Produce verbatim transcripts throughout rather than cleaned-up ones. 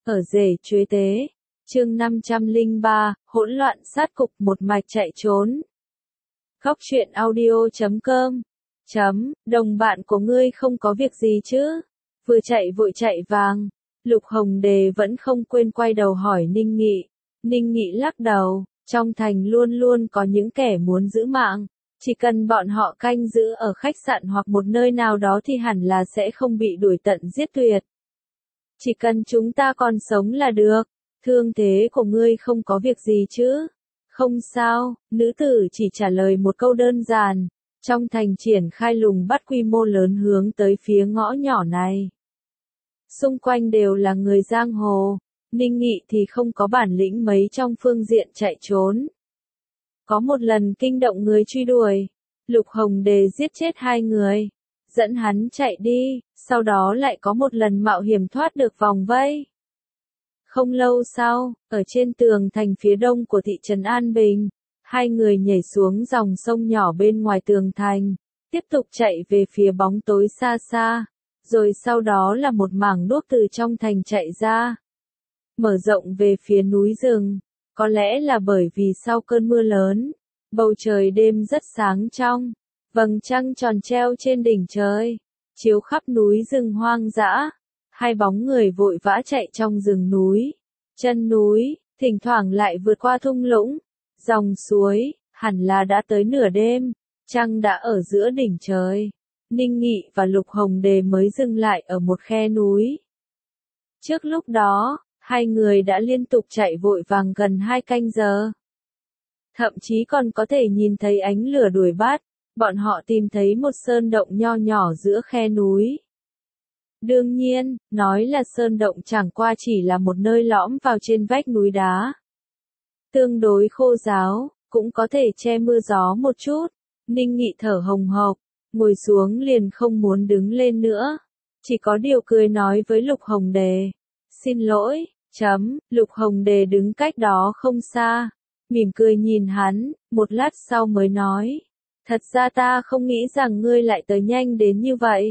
Ở rể chuế tế, chương năm trăm lẻ ba, hỗn loạn sát cục một mạch chạy trốn. Góc truyện audio chấm com chấm, đồng bạn của ngươi không có việc gì chứ? Vừa chạy vội chạy vàng, Lục Hồng Đề vẫn không quên quay đầu hỏi Ninh Nghị. Ninh Nghị lắc đầu, trong thành luôn luôn có những kẻ muốn giữ mạng, chỉ cần bọn họ canh giữ ở khách sạn hoặc một nơi nào đó thì hẳn là sẽ không bị đuổi tận giết tuyệt. Chỉ cần chúng ta còn sống là được, thương thế của ngươi không có việc gì chứ? Không sao, nữ tử chỉ trả lời một câu đơn giản. Trong thành triển khai lùng bắt quy mô lớn hướng tới phía ngõ nhỏ này. Xung quanh đều là người giang hồ, Ninh Nghị thì không có bản lĩnh mấy trong phương diện chạy trốn. Có một lần kinh động người truy đuổi, Lục Hồng Đề giết chết hai người, dẫn hắn chạy đi, sau đó lại có một lần mạo hiểm thoát được vòng vây. Không lâu sau, ở trên tường thành phía đông của thị trấn An Bình, hai người nhảy xuống dòng sông nhỏ bên ngoài tường thành, tiếp tục chạy về phía bóng tối xa xa, rồi sau đó là một mảng đuốc từ trong thành chạy ra. Mở rộng về phía núi rừng, có lẽ là bởi vì sau cơn mưa lớn, bầu trời đêm rất sáng trong, vầng trăng tròn treo trên đỉnh trời, chiếu khắp núi rừng hoang dã. Hai bóng người vội vã chạy trong rừng núi, chân núi, thỉnh thoảng lại vượt qua thung lũng, dòng suối, hẳn là đã tới nửa đêm, trăng đã ở giữa đỉnh trời. Ninh Nghị và Lục Hồng Đề mới dừng lại ở một khe núi. Trước lúc đó, hai người đã liên tục chạy vội vàng gần hai canh giờ. Thậm chí còn có thể nhìn thấy ánh lửa đuổi bắt, bọn họ tìm thấy một sơn động nho nhỏ giữa khe núi. Đương nhiên, nói là sơn động chẳng qua chỉ là một nơi lõm vào trên vách núi đá. Tương đối khô ráo, cũng có thể che mưa gió một chút. Ninh Nghị thở hồng hộc, ngồi xuống liền không muốn đứng lên nữa. Chỉ có điều cười nói với Lục Hồng Đề. Xin lỗi, chấm, Lục Hồng Đề đứng cách đó không xa. Mỉm cười nhìn hắn, một lát sau mới nói. Thật ra ta không nghĩ rằng ngươi lại tới nhanh đến như vậy.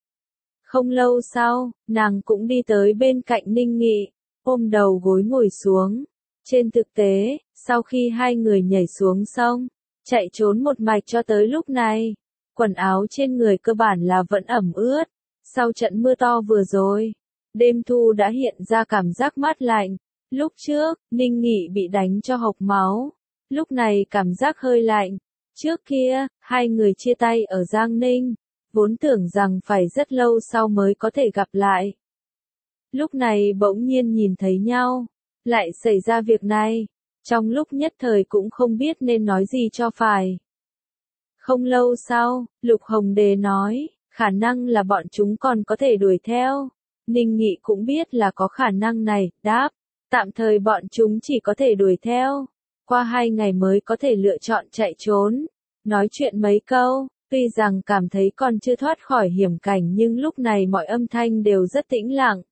Không lâu sau, nàng cũng đi tới bên cạnh Ninh Nghị, ôm đầu gối ngồi xuống. Trên thực tế, sau khi hai người nhảy xuống sông, chạy trốn một mạch cho tới lúc này, quần áo trên người cơ bản là vẫn ẩm ướt. Sau trận mưa to vừa rồi, đêm thu đã hiện ra cảm giác mát lạnh. Lúc trước, Ninh Nghị bị đánh cho hộc máu, lúc này cảm giác hơi lạnh. Trước kia, hai người chia tay ở Giang Ninh, vốn tưởng rằng phải rất lâu sau mới có thể gặp lại. Lúc này bỗng nhiên nhìn thấy nhau, lại xảy ra việc này, trong lúc nhất thời cũng không biết nên nói gì cho phải. Không lâu sau, Lục Hồng Đề nói, khả năng là bọn chúng còn có thể đuổi theo. Ninh Nghị cũng biết là có khả năng này, đáp, tạm thời bọn chúng chỉ có thể đuổi theo, qua hai ngày mới có thể lựa chọn chạy trốn. Nói chuyện mấy câu, tuy rằng cảm thấy còn chưa thoát khỏi hiểm cảnh nhưng lúc này mọi âm thanh đều rất tĩnh lặng.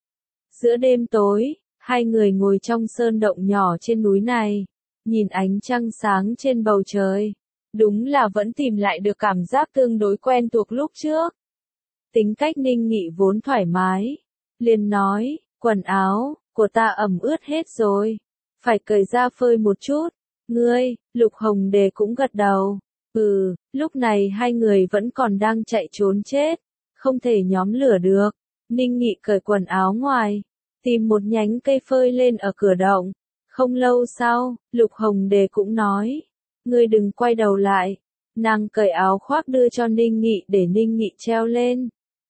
Giữa đêm tối, hai người ngồi trong sơn động nhỏ trên núi này, nhìn ánh trăng sáng trên bầu trời. Đúng là vẫn tìm lại được cảm giác tương đối quen thuộc lúc trước. Tính cách Ninh Nghị vốn thoải mái, liền nói, quần áo của ta ẩm ướt hết rồi, phải cởi ra phơi một chút. Ngươi, Lục Hồng Đề cũng gật đầu. Ừ, lúc này hai người vẫn còn đang chạy trốn chết, không thể nhóm lửa được. Ninh Nghị cởi quần áo ngoài, tìm một nhánh cây phơi lên ở cửa động. Không lâu sau, Lục Hồng Đề cũng nói, ngươi đừng quay đầu lại. Nàng cởi áo khoác đưa cho Ninh Nghị để Ninh Nghị treo lên.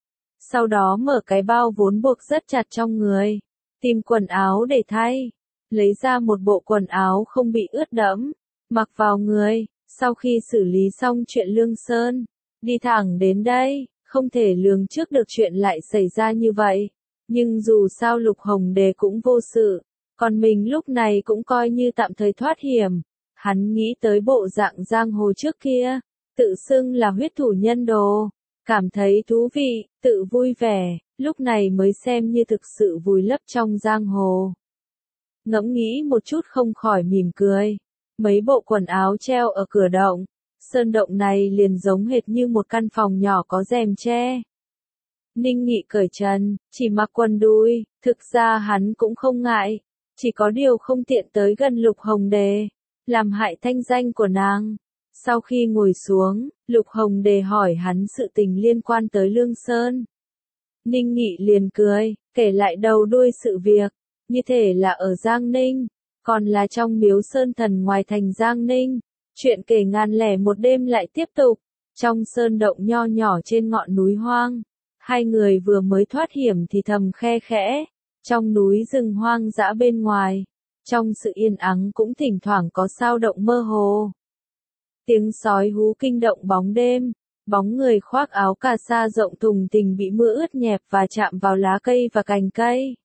Sau đó mở cái bao vốn buộc rất chặt trong người, tìm quần áo để thay, lấy ra một bộ quần áo không bị ướt đẫm, mặc vào người. Sau khi xử lý xong chuyện Lương Sơn, đi thẳng đến đây, không thể lường trước được chuyện lại xảy ra như vậy. Nhưng dù sao Lục Hồng Đề cũng vô sự, còn mình lúc này cũng coi như tạm thời thoát hiểm. Hắn nghĩ tới bộ dạng giang hồ trước kia, tự xưng là huyết thủ nhân đồ, cảm thấy thú vị, tự vui vẻ, lúc này mới xem như thực sự vùi lấp trong giang hồ. Ngẫm nghĩ một chút không khỏi mỉm cười. Mấy bộ quần áo treo ở cửa động, sơn động này liền giống hệt như một căn phòng nhỏ có rèm che. Ninh Nghị cởi trần, chỉ mặc quần đùi, thực ra hắn cũng không ngại, chỉ có điều không tiện tới gần Lục Hồng Đề, làm hại thanh danh của nàng. Sau khi ngồi xuống, Lục Hồng Đề hỏi hắn sự tình liên quan tới Lương Sơn. Ninh Nghị liền cười, kể lại đầu đuôi sự việc, như thể là ở Giang Ninh, còn là trong miếu Sơn Thần ngoài thành Giang Ninh. Chuyện kể ngàn lẻ một đêm lại tiếp tục, trong sơn động nho nhỏ trên ngọn núi hoang. Hai người vừa mới thoát hiểm thì thầm khe khẽ, trong núi rừng hoang dã bên ngoài, trong sự yên ắng cũng thỉnh thoảng có sao động mơ hồ. Tiếng sói hú kinh động bóng đêm, bóng người khoác áo cà sa rộng thùng thình bị mưa ướt nhẹp và chạm vào lá cây và cành cây.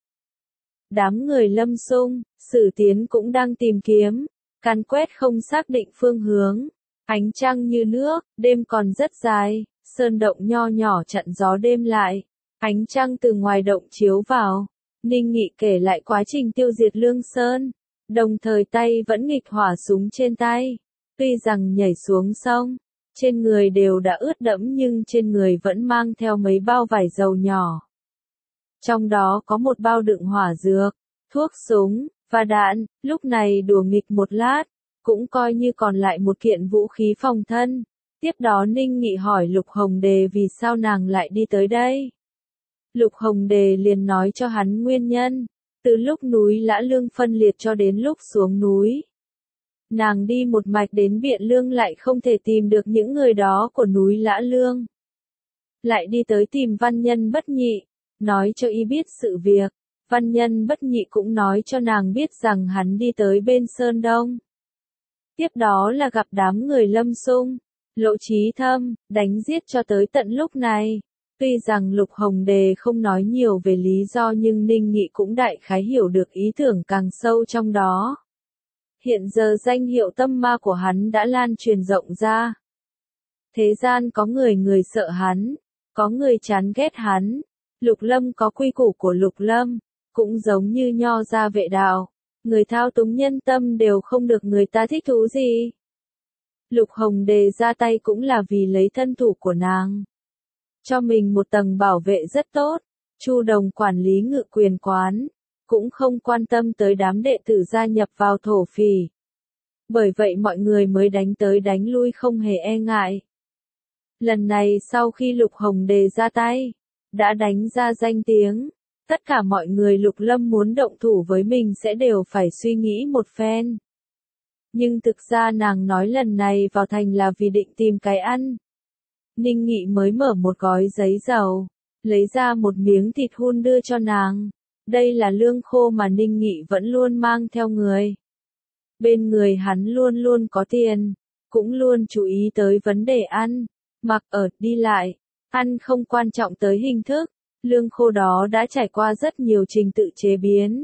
Đám người Lâm Xung, Sử Tiến cũng đang tìm kiếm, càn quét không xác định phương hướng. Ánh trăng như nước, đêm còn rất dài, sơn động nho nhỏ chặn gió đêm lại. Ánh trăng từ ngoài động chiếu vào. Ninh Nghị kể lại quá trình tiêu diệt Lương Sơn, đồng thời tay vẫn nghịch hỏa súng trên tay. Tuy rằng nhảy xuống sông, trên người đều đã ướt đẫm nhưng trên người vẫn mang theo mấy bao vải dầu nhỏ. Trong đó có một bao đựng hỏa dược, thuốc súng, và đạn, lúc này đùa nghịch một lát, cũng coi như còn lại một kiện vũ khí phòng thân. Tiếp đó Ninh Nghị hỏi Lục Hồng Đề vì sao nàng lại đi tới đây. Lục Hồng Đề liền nói cho hắn nguyên nhân, từ lúc núi Lã Lương phân liệt cho đến lúc xuống núi. Nàng đi một mạch đến Biện Lương lại không thể tìm được những người đó của núi Lã Lương. Lại đi tới tìm Văn Nhân Bất Nhị, nói cho y biết sự việc. Văn Nhân Bất Nhị cũng nói cho nàng biết rằng hắn đi tới bên Sơn Đông. Tiếp đó là gặp đám người Lâm Xung, Lộ Chí Thâm, đánh giết cho tới tận lúc này. Tuy rằng Lục Hồng Đề không nói nhiều về lý do nhưng Ninh Nghị cũng đại khái hiểu được ý tưởng càng sâu trong đó. Hiện giờ danh hiệu tâm ma của hắn đã lan truyền rộng ra. Thế gian có người người sợ hắn, có người chán ghét hắn. Lục Lâm có quy củ của Lục Lâm, cũng giống như Nho gia vệ đạo. Người thao túng nhân tâm đều không được người ta thích thú gì. Lục Hồng Đề ra tay cũng là vì lấy thân thủ của nàng. Cho mình một tầng bảo vệ rất tốt, Chu Đồng quản lý Ngự Quyền Quán, cũng không quan tâm tới đám đệ tử gia nhập vào thổ phỉ. Bởi vậy mọi người mới đánh tới đánh lui không hề e ngại. Lần này sau khi Lục Hồng Đề ra tay, đã đánh ra danh tiếng, tất cả mọi người Lục Lâm muốn động thủ với mình sẽ đều phải suy nghĩ một phen. Nhưng thực ra nàng nói lần này vào thành là vì định tìm cái ăn. Ninh Nghị mới mở một gói giấy dầu, lấy ra một miếng thịt hun đưa cho nàng. Đây là lương khô mà Ninh Nghị vẫn luôn mang theo người. Bên người hắn luôn luôn có tiền, cũng luôn chú ý tới vấn đề ăn, mặc ở, đi lại. Ăn không quan trọng tới hình thức, lương khô đó đã trải qua rất nhiều trình tự chế biến.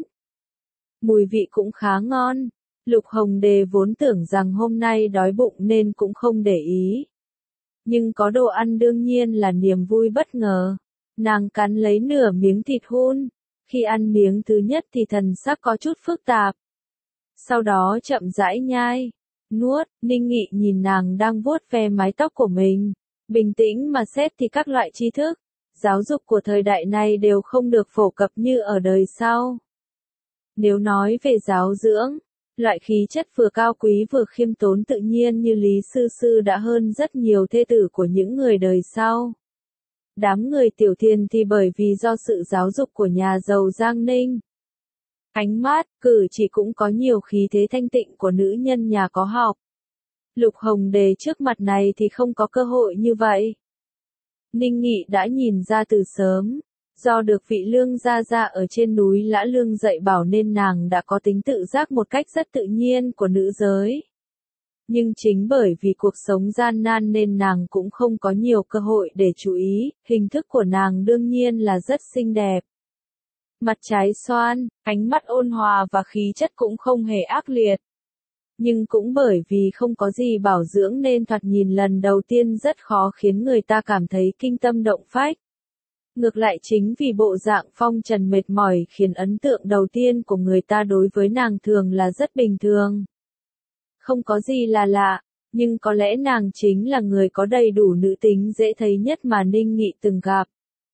Mùi vị cũng khá ngon. Lục Hồng Đề vốn tưởng rằng hôm nay đói bụng nên cũng không để ý. Nhưng có đồ ăn đương nhiên là niềm vui bất ngờ. Nàng cắn lấy nửa miếng thịt hun. Khi ăn miếng thứ nhất thì thần sắc có chút phức tạp. Sau đó chậm rãi nhai, nuốt. Ninh Nghị nhìn nàng đang vuốt ve mái tóc của mình. Bình tĩnh mà xét thì các loại tri thức, giáo dục của thời đại này đều không được phổ cập như ở đời sau. Nếu nói về giáo dưỡng, loại khí chất vừa cao quý vừa khiêm tốn tự nhiên như Lý Sư Sư đã hơn rất nhiều thê tử của những người đời sau. Đám người Tiểu Thiền thì bởi vì do sự giáo dục của nhà giàu Giang Ninh. Ánh mắt, cử chỉ cũng có nhiều khí thế thanh tịnh của nữ nhân nhà có học. Lục Hồng Đề trước mặt này thì không có cơ hội như vậy. Ninh Nghị đã nhìn ra từ sớm, do được vị Lương gia gia ở trên núi Lã Lương dạy bảo nên nàng đã có tính tự giác một cách rất tự nhiên của nữ giới. Nhưng chính bởi vì cuộc sống gian nan nên nàng cũng không có nhiều cơ hội để chú ý, hình thức của nàng đương nhiên là rất xinh đẹp. Mặt trái xoan, ánh mắt ôn hòa và khí chất cũng không hề ác liệt. Nhưng cũng bởi vì không có gì bảo dưỡng nên thoạt nhìn lần đầu tiên rất khó khiến người ta cảm thấy kinh tâm động phách. Ngược lại chính vì bộ dạng phong trần mệt mỏi khiến ấn tượng đầu tiên của người ta đối với nàng thường là rất bình thường. Không có gì là lạ, nhưng có lẽ nàng chính là người có đầy đủ nữ tính dễ thấy nhất mà Ninh Nghị từng gặp.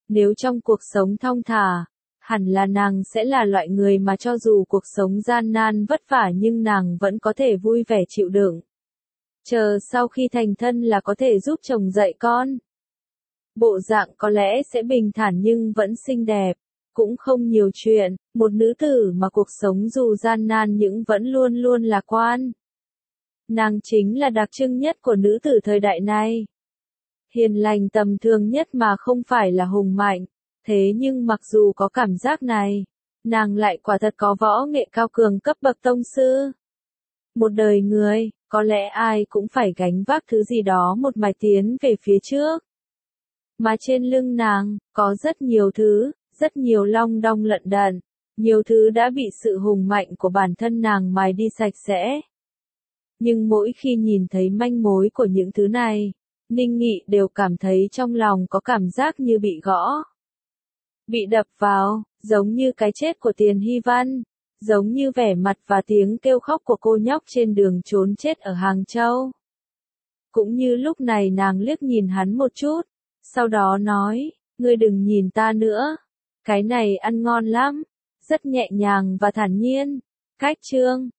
Nếu trong cuộc sống thong thả, hẳn là nàng sẽ là loại người mà cho dù cuộc sống gian nan vất vả nhưng nàng vẫn có thể vui vẻ chịu đựng. Chờ sau khi thành thân là có thể giúp chồng dạy con. Bộ dạng có lẽ sẽ bình thản nhưng vẫn xinh đẹp, cũng không nhiều chuyện, một nữ tử mà cuộc sống dù gian nan nhưng vẫn luôn luôn lạc quan. Nàng chính là đặc trưng nhất của nữ tử thời đại này. Hiền lành tầm thường nhất mà không phải là hùng mạnh, thế nhưng mặc dù có cảm giác này, nàng lại quả thật có võ nghệ cao cường cấp bậc tông sư. Một đời người, có lẽ ai cũng phải gánh vác thứ gì đó một mạch tiến về phía trước. Mà trên lưng nàng, có rất nhiều thứ, rất nhiều long đong lận đận, nhiều thứ đã bị sự hùng mạnh của bản thân nàng mài đi sạch sẽ. Nhưng mỗi khi nhìn thấy manh mối của những thứ này, Ninh Nghị đều cảm thấy trong lòng có cảm giác như bị gõ. Bị đập vào, giống như cái chết của Tiền Hy Văn, giống như vẻ mặt và tiếng kêu khóc của cô nhóc trên đường trốn chết ở Hàng Châu. Cũng như lúc này nàng liếc nhìn hắn một chút, sau đó nói, ngươi đừng nhìn ta nữa, cái này ăn ngon lắm, rất nhẹ nhàng và thản nhiên. Cách chương